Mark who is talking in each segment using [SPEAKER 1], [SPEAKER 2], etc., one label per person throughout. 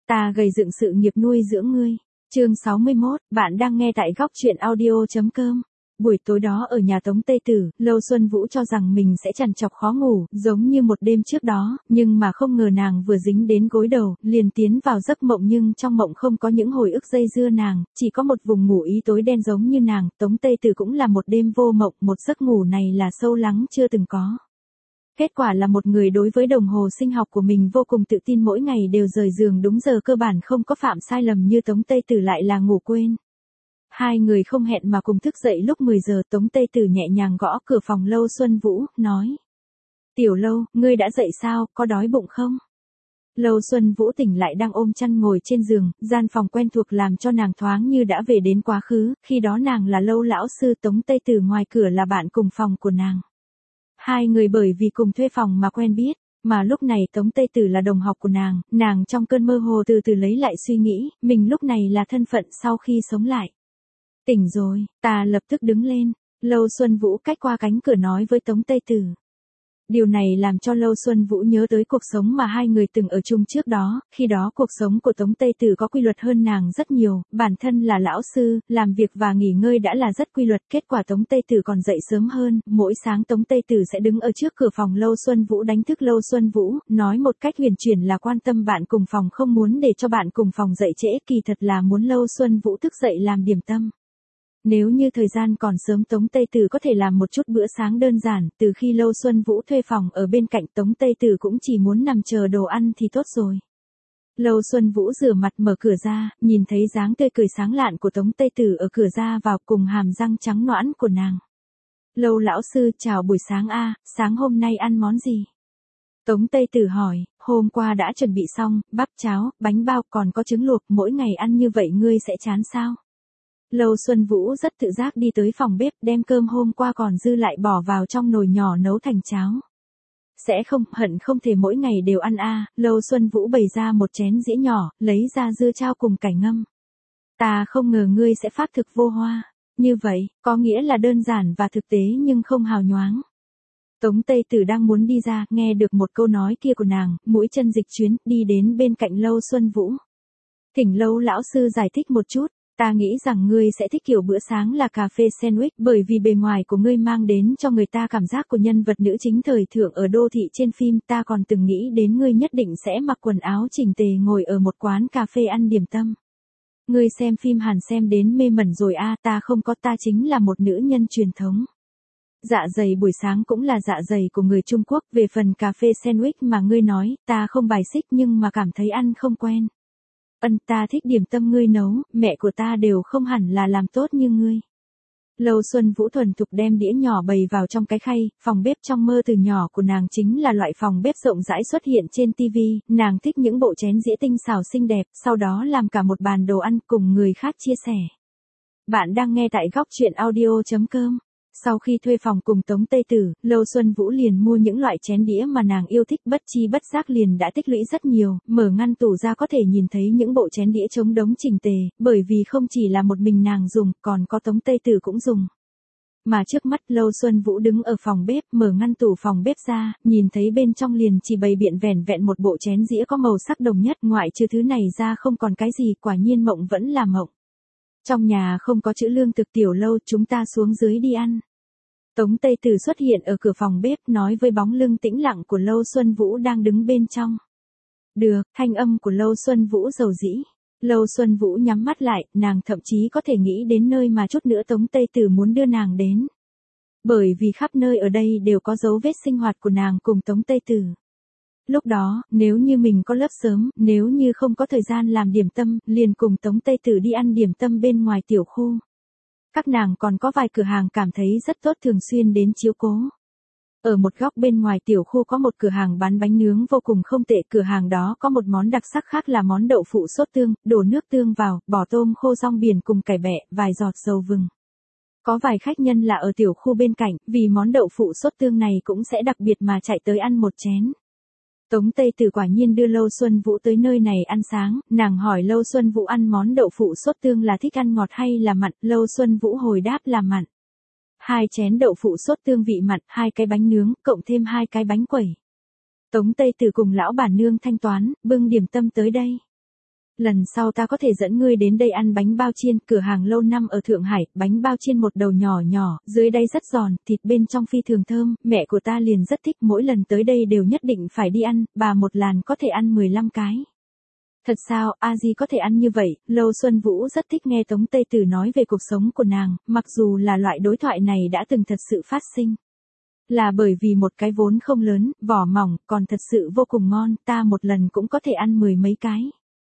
[SPEAKER 1] Ta gầy dựng sự nghiệp nuôi dưỡng ngươi. Chương 61, bạn đang nghe tại góc truyện audio.com. Buổi tối đó ở nhà Tống Tây Tử, Lâu Xuân Vũ cho rằng mình sẽ trằn trọc khó ngủ, giống như một đêm trước đó, nhưng mà không ngờ nàng vừa dính đến gối đầu, liền tiến vào giấc mộng, nhưng trong mộng không có những hồi ức dây dưa nàng, chỉ có một vùng ngủ ý tối đen giống như nàng. Tống Tây Tử cũng là một đêm vô mộng, một giấc ngủ này là sâu lắng chưa từng có. Kết quả là một người đối với đồng hồ sinh học của mình vô cùng tự tin, mỗi ngày đều rời giường đúng giờ, cơ bản không có phạm sai lầm như Tống Tây Tử lại là ngủ quên. Hai người không hẹn mà cùng thức dậy lúc 10 giờ. Tống Tây Tử nhẹ nhàng gõ cửa phòng Lâu Xuân Vũ, nói: "Tiểu Lâu, ngươi đã dậy sao, có đói bụng không?" Lâu Xuân Vũ tỉnh lại đang ôm chăn ngồi trên giường, gian phòng quen thuộc làm cho nàng thoáng như đã về đến quá khứ, khi đó nàng là Lâu lão sư, Tống Tây Tử ngoài cửa là bạn cùng phòng của nàng. Hai người bởi vì cùng thuê phòng mà quen biết, mà lúc này Tống Tây Tử là đồng học của nàng trong cơn mơ hồ từ từ lấy lại suy nghĩ, mình lúc này là thân phận sau khi sống lại. "Tỉnh rồi." Ta lập tức đứng lên. Lâu Xuân Vũ cách qua cánh cửa nói với Tống Tây Tử. Điều này làm cho Lâu Xuân Vũ nhớ tới cuộc sống mà hai người từng ở chung trước đó, khi đó cuộc sống của Tống Tây Tử có quy luật hơn nàng rất nhiều, bản thân là lão sư, làm việc và nghỉ ngơi đã là rất quy luật, kết quả Tống Tây Tử còn dậy sớm hơn, mỗi sáng Tống Tây Tử sẽ đứng ở trước cửa phòng Lâu Xuân Vũ đánh thức Lâu Xuân Vũ, nói một cách huyền chuyển là quan tâm bạn cùng phòng, không muốn để cho bạn cùng phòng dậy trễ, kỳ thật là muốn Lâu Xuân Vũ thức dậy làm điểm tâm. Nếu như thời gian còn sớm, Tống Tây Tử có thể làm một chút bữa sáng đơn giản, từ khi Lâu Xuân Vũ thuê phòng ở bên cạnh, Tống Tây Tử cũng chỉ muốn nằm chờ đồ ăn thì tốt rồi. Lâu Xuân Vũ rửa mặt mở cửa ra, nhìn thấy dáng tươi cười sáng lạn của Tống Tây Tử ở cửa ra vào cùng hàm răng trắng nõn của nàng. "Lâu lão sư, chào buổi sáng a, sáng hôm nay ăn món gì?" Tống Tây Tử hỏi. "Hôm qua đã chuẩn bị xong, bắp cháo, bánh bao, còn có trứng luộc, mỗi ngày ăn như vậy ngươi sẽ chán sao?" Lâu Xuân Vũ rất tự giác đi tới phòng bếp, đem cơm hôm qua còn dư lại bỏ vào trong nồi nhỏ nấu thành cháo. "Sẽ không, hận không thể mỗi ngày đều ăn a." Lâu Xuân Vũ bày ra một chén dĩa nhỏ, lấy ra dưa chao cùng cải ngâm. "Ta không ngờ ngươi sẽ pháp thực vô hoa. Như vậy, có nghĩa là đơn giản và thực tế nhưng không hào nhoáng." Tống Tây Tử đang muốn đi ra, nghe được một câu nói kia của nàng, mũi chân dịch chuyến, đi đến bên cạnh Lâu Xuân Vũ. "Thỉnh Lâu lão sư giải thích một chút. Ta nghĩ rằng ngươi sẽ thích kiểu bữa sáng là cà phê sandwich, bởi vì bề ngoài của ngươi mang đến cho người ta cảm giác của nhân vật nữ chính thời thượng ở đô thị trên phim, ta còn từng nghĩ đến ngươi nhất định sẽ mặc quần áo chỉnh tề ngồi ở một quán cà phê ăn điểm tâm. Ngươi xem phim Hàn xem đến mê mẩn rồi a." "Ta không có, ta chính là một nữ nhân truyền thống. Dạ dày buổi sáng cũng là dạ dày của người Trung Quốc, về phần cà phê sandwich mà ngươi nói, ta không bài xích nhưng mà cảm thấy ăn không quen. Ta thích điểm tâm ngươi nấu, mẹ của ta đều không hẳn là làm tốt như ngươi." Lâu Xuân Vũ thuần thục đem đĩa nhỏ bày vào trong cái khay, phòng bếp trong mơ từ nhỏ của nàng chính là loại phòng bếp rộng rãi xuất hiện trên TV, nàng thích những bộ chén dĩa tinh xảo xinh đẹp, sau đó làm cả một bàn đồ ăn cùng người khác chia sẻ. Bạn đang nghe tại góc truyện audio.com. Sau khi thuê phòng cùng Tống Tây Tử, Lâu Xuân Vũ liền mua những loại chén đĩa mà nàng yêu thích, bất chi bất giác liền đã tích lũy rất nhiều, mở ngăn tủ ra có thể nhìn thấy những bộ chén đĩa trống đống chỉnh tề, bởi vì không chỉ là một mình nàng dùng, còn có Tống Tây Tử cũng dùng. Mà trước mắt Lâu Xuân Vũ đứng ở phòng bếp, mở ngăn tủ phòng bếp ra, nhìn thấy bên trong liền chỉ bày biện vẻn vẹn một bộ chén dĩa có màu sắc đồng nhất, ngoại trừ thứ này ra không còn cái gì, quả nhiên mộng vẫn là mộng. "Trong nhà không có trữ lương thực, Tiểu Lâu, chúng ta xuống dưới đi ăn." Tống Tây Tử xuất hiện ở cửa phòng bếp, nói với bóng lưng tĩnh lặng của Lâu Xuân Vũ đang đứng bên trong. "Được." Thanh âm của Lâu Xuân Vũ dầu dĩ. Lâu Xuân Vũ nhắm mắt lại, nàng thậm chí có thể nghĩ đến nơi mà chút nữa Tống Tây Tử muốn đưa nàng đến. Bởi vì khắp nơi ở đây đều có dấu vết sinh hoạt của nàng cùng Tống Tây Tử. Lúc đó, nếu như mình có lớp sớm, nếu như không có thời gian làm điểm tâm, liền cùng Tống Tây Tử đi ăn điểm tâm bên ngoài tiểu khu. Các nàng còn có vài cửa hàng cảm thấy rất tốt, thường xuyên đến chiếu cố. Ở một góc bên ngoài tiểu khu có một cửa hàng bán bánh nướng vô cùng không tệ, cửa hàng đó có một món đặc sắc khác là món đậu phụ sốt tương, đổ nước tương vào, bỏ tôm khô rong biển cùng cải bẹ, vài giọt dầu vừng. Có vài khách nhân là ở tiểu khu bên cạnh, vì món đậu phụ sốt tương này cũng sẽ đặc biệt mà chạy tới ăn một chén. Tống Tây Tử quả nhiên đưa Lâu Xuân Vũ tới nơi này ăn sáng, nàng hỏi Lâu Xuân Vũ ăn món đậu phụ sốt tương là thích ăn ngọt hay là mặn, Lâu Xuân Vũ hồi đáp là mặn. 2 chén đậu phụ sốt tương vị mặn, 2 cái bánh nướng, cộng thêm 2 cái bánh quẩy. Tống Tây Tử cùng lão bản nương thanh toán, bưng điểm tâm tới đây. Lần sau ta có thể dẫn ngươi đến đây ăn bánh bao chiên, cửa hàng lâu năm ở Thượng Hải, bánh bao chiên một đầu nhỏ nhỏ, dưới đáy rất giòn, thịt bên trong phi thường thơm, mẹ của ta liền rất thích, mỗi lần tới đây đều nhất định phải đi ăn, bà một làn có thể ăn 15 cái. Thật sao, a di có thể ăn như vậy, Lâu Xuân Vũ rất thích nghe Tống Tây Tử nói về cuộc sống của nàng, mặc dù là loại đối thoại này đã từng thật sự phát sinh. Là bởi vì một cái vốn không lớn, vỏ mỏng, còn thật sự vô cùng ngon, ta một lần cũng có thể ăn 10 mấy cái.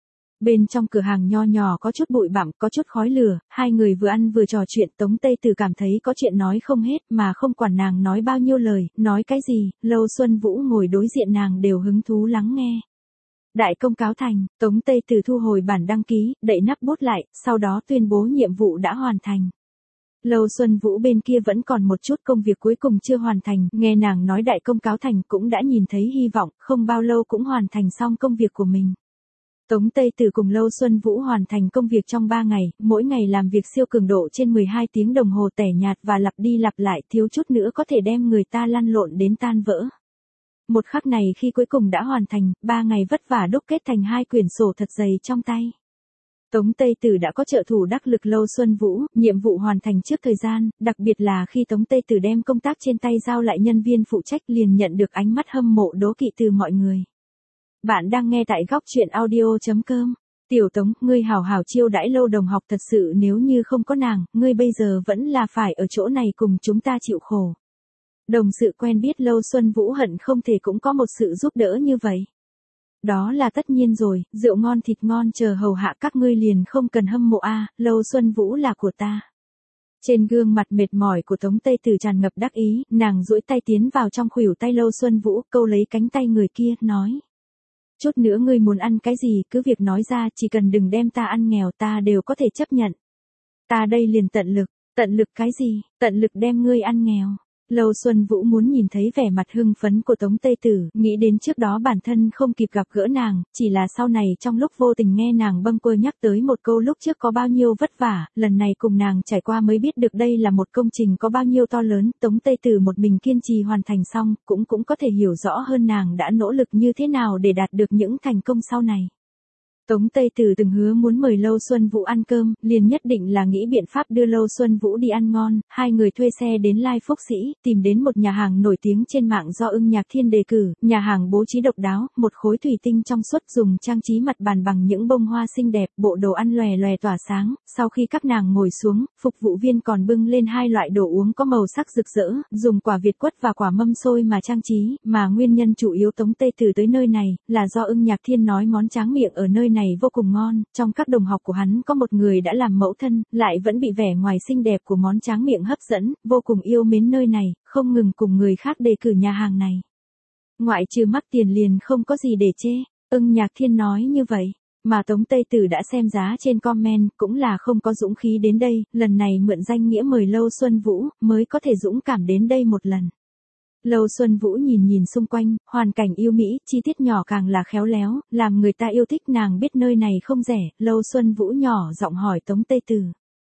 [SPEAKER 1] Bên trong cửa hàng nho nhỏ có chút bụi bặm, có chút khói lửa, hai người vừa ăn vừa trò chuyện, Tống Tây Tử cảm thấy có chuyện nói không hết mà không quản nàng nói bao nhiêu lời, nói cái gì, Lâu Xuân Vũ ngồi đối diện nàng đều hứng thú lắng nghe. Đại công cáo thành, Tống Tây Tử thu hồi bản đăng ký, đậy nắp bút lại, sau đó tuyên bố nhiệm vụ đã hoàn thành. Lâu Xuân Vũ bên kia vẫn còn một chút công việc cuối cùng chưa hoàn thành, nghe nàng nói đại công cáo thành cũng đã nhìn thấy hy vọng, không bao lâu cũng hoàn thành xong công việc của mình. Tống Tây Tử cùng Lâu Xuân Vũ hoàn thành công việc trong 3 ngày, mỗi ngày làm việc siêu cường độ trên 12 tiếng đồng hồ tẻ nhạt và lặp đi lặp lại, thiếu chút nữa có thể đem người ta lăn lộn đến tan vỡ. Một khắc này khi cuối cùng đã hoàn thành, 3 ngày vất vả đúc kết thành 2 quyển sổ thật dày trong tay. Tống Tây Tử đã có trợ thủ đắc lực Lâu Xuân Vũ, nhiệm vụ hoàn thành trước thời gian, đặc biệt là khi Tống Tây Tử đem công tác trên tay giao lại nhân viên phụ trách liền nhận được ánh mắt hâm mộ đố kỵ từ mọi người. Bạn đang nghe tại góc truyện audio.com. Tiểu Tống, ngươi hảo hảo chiêu đãi Lâu đồng học, thật sự nếu như không có nàng, ngươi bây giờ vẫn là phải ở chỗ này cùng chúng ta chịu khổ. Đồng sự quen biết Lâu Xuân Vũ hận không thể cũng có một sự giúp đỡ như vậy. Đó là tất nhiên rồi, rượu ngon thịt ngon chờ hầu hạ các ngươi liền không cần hâm mộ a, Lâu Xuân Vũ là của ta. Trên gương mặt mệt mỏi của Tống Tây Tử tràn ngập đắc ý, nàng duỗi tay tiến vào trong khuỷu tay Lâu Xuân Vũ, câu lấy cánh tay người kia, nói. Chút nữa ngươi muốn ăn cái gì, cứ việc nói ra, chỉ cần đừng đem ta ăn nghèo ta đều có thể chấp nhận. Ta đây liền tận lực cái gì, tận lực đem ngươi ăn nghèo. Lâu Xuân Vũ muốn nhìn thấy vẻ mặt hưng phấn của Tống Tây Tử, nghĩ đến trước đó bản thân không kịp gặp gỡ nàng, chỉ là sau này trong lúc vô tình nghe nàng bâng quơ nhắc tới một câu lúc trước có bao nhiêu vất vả, lần này cùng nàng trải qua mới biết được đây là một công trình có bao nhiêu to lớn, Tống Tây Tử một mình kiên trì hoàn thành xong, cũng có thể hiểu rõ hơn nàng đã nỗ lực như thế nào để đạt được những thành công sau này. Tống Tây Tử từng hứa muốn mời Lâu Xuân Vũ ăn cơm, liền nhất định là nghĩ biện pháp đưa Lâu Xuân Vũ đi ăn ngon, hai người thuê xe đến Lai Phúc Sĩ, tìm đến một nhà hàng nổi tiếng trên mạng do Ưng Nhạc Thiên đề cử, nhà hàng bố trí độc đáo, một khối thủy tinh trong suốt dùng trang trí mặt bàn bằng những bông hoa xinh đẹp, bộ đồ ăn lòe lòe tỏa sáng, sau khi các nàng ngồi xuống, phục vụ viên còn bưng lên 2 loại đồ uống có màu sắc rực rỡ, dùng quả việt quất và quả mâm xôi mà trang trí, mà nguyên nhân chủ yếu Tống Tây Tử tới nơi này, là do Ưng Nhạc Thiên nói món tráng miệng ở nơi này vô cùng ngon, trong các đồng học của hắn có một người đã làm mẫu thân, lại vẫn bị vẻ ngoài xinh đẹp của món tráng miệng hấp dẫn, vô cùng yêu mến nơi này, không ngừng cùng người khác đề cử nhà hàng này. Ngoại trừ mắc tiền liền không có gì để chê, Ưng Nhạc Thiên nói như vậy, mà Tống Tây Tử đã xem giá trên comment, cũng là không có dũng khí đến đây, lần này mượn danh nghĩa mời Lâu Xuân Vũ, mới có thể dũng cảm đến đây một lần. Lâu Xuân Vũ nhìn xung quanh, hoàn cảnh yêu mỹ, chi tiết nhỏ càng là khéo léo, làm người ta yêu thích, nàng biết nơi này không rẻ, Lâu Xuân Vũ nhỏ giọng hỏi Tống Tây Tử.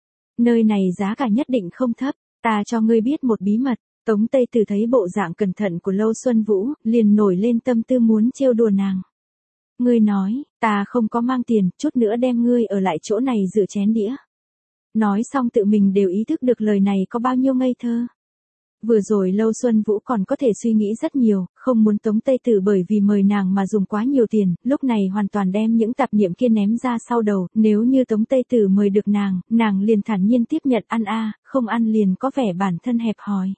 [SPEAKER 1] Nơi này giá cả nhất định không thấp, ta cho ngươi biết một bí mật. Tống Tây Tử thấy bộ dạng cẩn thận của Lâu Xuân Vũ, liền nổi lên tâm tư muốn trêu đùa nàng. Ngươi nói, ta không có mang tiền, chút nữa đem ngươi ở lại chỗ này rửa chén đĩa. Nói xong tự mình đều ý thức được lời này có bao nhiêu ngây thơ. Vừa rồi Lâu Xuân Vũ còn có thể suy nghĩ rất nhiều, không muốn Tống Tây Tử bởi vì mời nàng mà dùng quá nhiều tiền, lúc này hoàn toàn đem những tạp niệm kia ném ra sau đầu, nếu như Tống Tây Tử mời được nàng liền thản nhiên tiếp nhận ăn không ăn liền có vẻ bản thân hẹp hòi.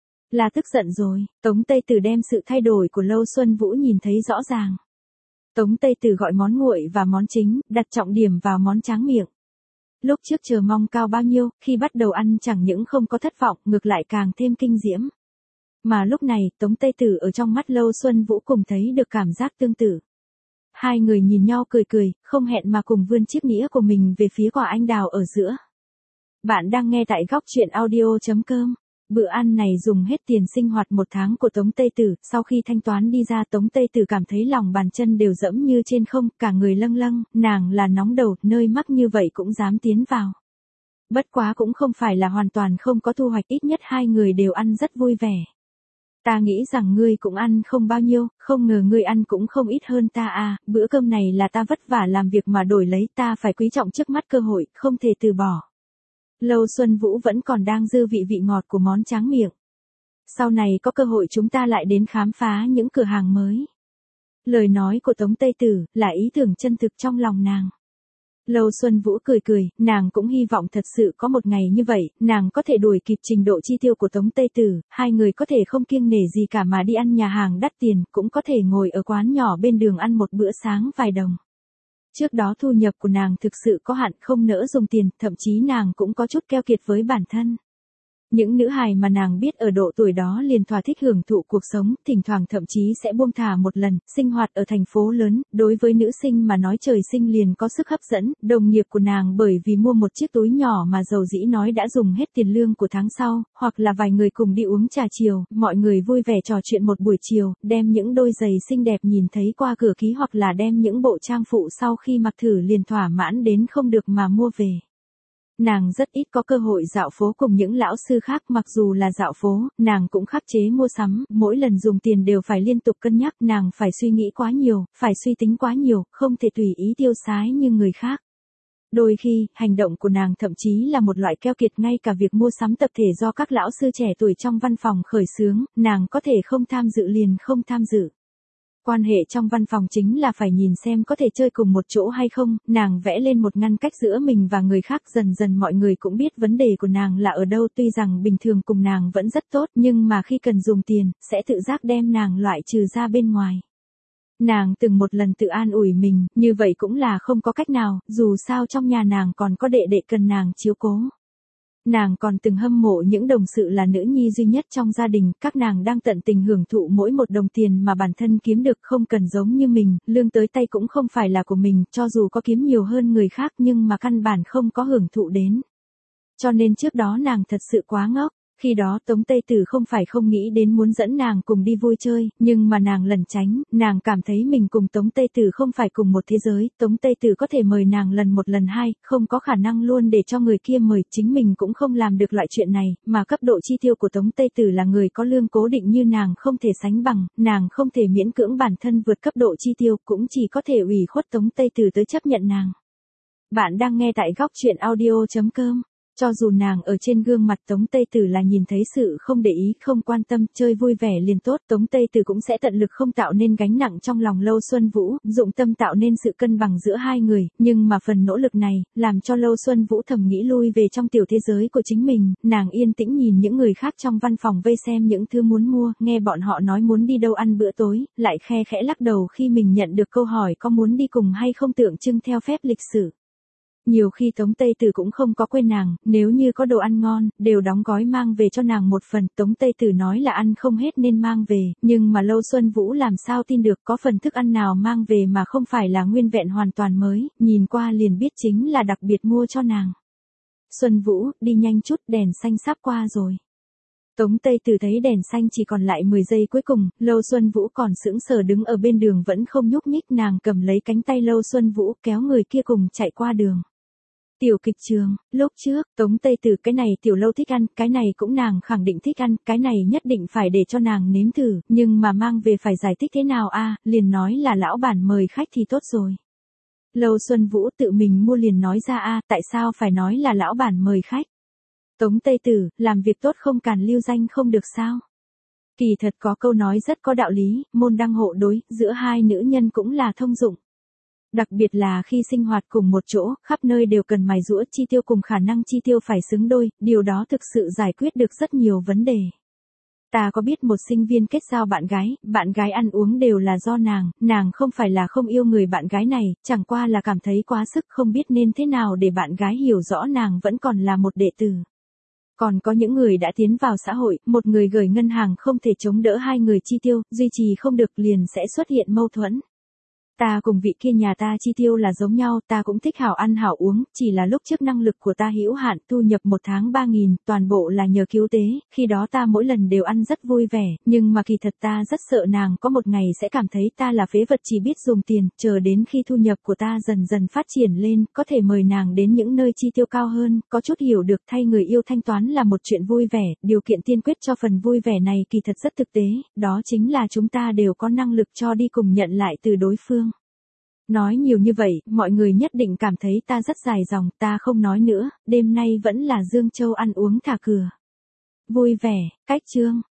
[SPEAKER 1] Là tức giận rồi, Tống Tây Tử đem sự thay đổi của Lâu Xuân Vũ nhìn thấy rõ ràng. Tống Tây Tử gọi món nguội và món chính, đặt trọng điểm vào món tráng miệng. Lúc trước chờ mong cao bao nhiêu, khi bắt đầu ăn chẳng những không có thất vọng, ngược lại càng thêm kinh diễm. Mà lúc này, Tống Tây Tử ở trong mắt Lâu Xuân Vũ cùng thấy được cảm giác tương tự. Hai người nhìn nhau cười, không hẹn mà cùng vươn chiếc nĩa của mình về phía quả anh đào ở giữa. Bạn đang nghe tại góc truyện audio.com. Bữa ăn này dùng hết tiền sinh hoạt 1 tháng của Tống Tây Tử, sau khi thanh toán đi ra Tống Tây Tử cảm thấy lòng bàn chân đều dẫm như trên không, cả người lâng lâng, nàng là nóng đầu, nơi mắc như vậy cũng dám tiến vào. Bất quá cũng không phải là hoàn toàn không có thu hoạch, ít nhất hai người đều ăn rất vui vẻ. Ta nghĩ rằng ngươi cũng ăn không bao nhiêu, không ngờ ngươi ăn cũng không ít hơn ta à, bữa cơm này là ta vất vả làm việc mà đổi lấy, ta phải quý trọng trước mắt cơ hội, không thể từ bỏ. Lâu Xuân Vũ vẫn còn đang dư vị ngọt của món tráng miệng. Sau này có cơ hội chúng ta lại đến khám phá những cửa hàng mới. Lời nói của Tống Tây Tử là ý tưởng chân thực trong lòng nàng. Lâu Xuân Vũ cười, nàng cũng hy vọng thật sự có một ngày như vậy, nàng có thể đuổi kịp trình độ chi tiêu của Tống Tây Tử, hai người có thể không kiêng nể gì cả mà đi ăn nhà hàng đắt tiền, cũng có thể ngồi ở quán nhỏ bên đường ăn một bữa sáng vài đồng. Trước đó thu nhập của nàng thực sự có hạn, không nỡ dùng tiền, thậm chí nàng cũng có chút keo kiệt với bản thân. Những nữ hài mà nàng biết ở độ tuổi đó liền thỏa thích hưởng thụ cuộc sống, thỉnh thoảng thậm chí sẽ buông thả một lần, sinh hoạt ở thành phố lớn, đối với nữ sinh mà nói trời sinh liền có sức hấp dẫn, đồng nghiệp của nàng bởi vì mua một chiếc túi nhỏ mà dầu dĩ nói đã dùng hết tiền lương của tháng sau, hoặc là vài người cùng đi uống trà chiều, mọi người vui vẻ trò chuyện một buổi chiều, đem những đôi giày xinh đẹp nhìn thấy qua cửa ký hoặc là đem những bộ trang phụ sau khi mặc thử liền thỏa mãn đến không được mà mua về. Nàng rất ít có cơ hội dạo phố cùng những lão sư khác, mặc dù là dạo phố, nàng cũng khắc chế mua sắm, mỗi lần dùng tiền đều phải liên tục cân nhắc, nàng phải suy nghĩ quá nhiều, phải suy tính quá nhiều, không thể tùy ý tiêu xái như người khác. Đôi khi, hành động của nàng thậm chí là một loại keo kiệt, ngay cả việc mua sắm tập thể do các lão sư trẻ tuổi trong văn phòng khởi xướng, nàng có thể không tham dự liền không tham dự. Quan hệ trong văn phòng chính là phải nhìn xem có thể chơi cùng một chỗ hay không, nàng vẽ lên một ngăn cách giữa mình và người khác, dần dần mọi người cũng biết vấn đề của nàng là ở đâu, tuy rằng bình thường cùng nàng vẫn rất tốt nhưng mà khi cần dùng tiền, sẽ tự giác đem nàng loại trừ ra bên ngoài. Nàng từng một lần tự an ủi mình, như vậy cũng là không có cách nào, dù sao trong nhà nàng còn có đệ đệ cần nàng chiếu cố. Nàng còn từng hâm mộ những đồng sự là nữ nhi duy nhất trong gia đình, các nàng đang tận tình hưởng thụ mỗi một đồng tiền mà bản thân kiếm được, không cần giống như mình, lương tới tay cũng không phải là của mình, cho dù có kiếm nhiều hơn người khác nhưng mà căn bản không có hưởng thụ đến. Cho nên trước đó nàng thật sự quá ngốc. Khi đó Tống Tây Tử không phải không nghĩ đến muốn dẫn nàng cùng đi vui chơi, nhưng mà nàng lẩn tránh, nàng cảm thấy mình cùng Tống Tây Tử không phải cùng một thế giới, Tống Tây Tử có thể mời nàng lần một lần hai, không có khả năng luôn để cho người kia mời, chính mình cũng không làm được loại chuyện này, mà cấp độ chi tiêu của Tống Tây Tử là người có lương cố định như nàng không thể sánh bằng, nàng không thể miễn cưỡng bản thân vượt cấp độ chi tiêu, cũng chỉ có thể ủy khuất Tống Tây Tử tới chấp nhận nàng. Bạn đang nghe tại góc truyện audio.com. Cho dù nàng ở trên gương mặt Tống Tây Tử là nhìn thấy sự không để ý, không quan tâm, chơi vui vẻ liền tốt, Tống Tây Tử cũng sẽ tận lực không tạo nên gánh nặng trong lòng Lâu Xuân Vũ, dụng tâm tạo nên sự cân bằng giữa hai người, nhưng mà phần nỗ lực này, làm cho Lâu Xuân Vũ thầm nghĩ lui về trong tiểu thế giới của chính mình, nàng yên tĩnh nhìn những người khác trong văn phòng vây xem những thứ muốn mua, nghe bọn họ nói muốn đi đâu ăn bữa tối, lại khe khẽ lắc đầu khi mình nhận được câu hỏi có muốn đi cùng hay không, tượng trưng theo phép lịch sử. Nhiều khi Tống Tây Tử cũng không có quên nàng, nếu như có đồ ăn ngon, đều đóng gói mang về cho nàng một phần, Tống Tây Tử nói là ăn không hết nên mang về, nhưng mà Lâu Xuân Vũ làm sao tin được có phần thức ăn nào mang về mà không phải là nguyên vẹn hoàn toàn mới, nhìn qua liền biết chính là đặc biệt mua cho nàng. Xuân Vũ, đi nhanh chút, đèn xanh sắp qua rồi. Tống Tây Tử thấy đèn xanh chỉ còn lại 10 giây cuối cùng, Lâu Xuân Vũ còn sững sờ đứng ở bên đường vẫn không nhúc nhích, nàng cầm lấy cánh tay Lâu Xuân Vũ kéo người kia cùng chạy qua đường. Tiểu kịch trường, lúc trước, Tống Tây Tử cái này Tiểu Lâu thích ăn, cái này cũng nàng khẳng định thích ăn, cái này nhất định phải để cho nàng nếm thử, nhưng mà mang về phải giải thích thế nào a, liền nói là lão bản mời khách thì tốt rồi. Lâu Xuân Vũ tự mình mua liền nói ra a, tại sao phải nói là lão bản mời khách? Tống Tây Tử, làm việc tốt không càn lưu danh không được sao? Kỳ thật có câu nói rất có đạo lý, môn đăng hộ đối, giữa hai nữ nhân cũng là thông dụng. Đặc biệt là khi sinh hoạt cùng một chỗ, khắp nơi đều cần mài giũa, chi tiêu cùng khả năng chi tiêu phải xứng đôi, điều đó thực sự giải quyết được rất nhiều vấn đề. Ta có biết một sinh viên kết giao bạn gái ăn uống đều là do nàng không phải là không yêu người bạn gái này, chẳng qua là cảm thấy quá sức, không biết nên thế nào để bạn gái hiểu rõ nàng vẫn còn là một đệ tử. Còn có những người đã tiến vào xã hội, một người gửi ngân hàng không thể chống đỡ hai người chi tiêu, duy trì không được liền sẽ xuất hiện mâu thuẫn. Ta cùng vị kia nhà ta chi tiêu là giống nhau, ta cũng thích hảo ăn hảo uống, chỉ là lúc trước năng lực của ta hữu hạn, thu nhập một tháng 3.000, toàn bộ là nhờ cứu tế, khi đó ta mỗi lần đều ăn rất vui vẻ, nhưng mà kỳ thật ta rất sợ nàng có một ngày sẽ cảm thấy ta là phế vật chỉ biết dùng tiền, chờ đến khi thu nhập của ta dần dần phát triển lên, có thể mời nàng đến những nơi chi tiêu cao hơn, có chút hiểu được thay người yêu thanh toán là một chuyện vui vẻ, điều kiện tiên quyết cho phần vui vẻ này kỳ thật rất thực tế, đó chính là chúng ta đều có năng lực cho đi cùng nhận lại từ đối phương. Nói nhiều như vậy, mọi người nhất định cảm thấy ta rất dài dòng, ta không nói nữa, đêm nay vẫn là Dương Châu ăn uống thả cửa. Vui vẻ, cách chương.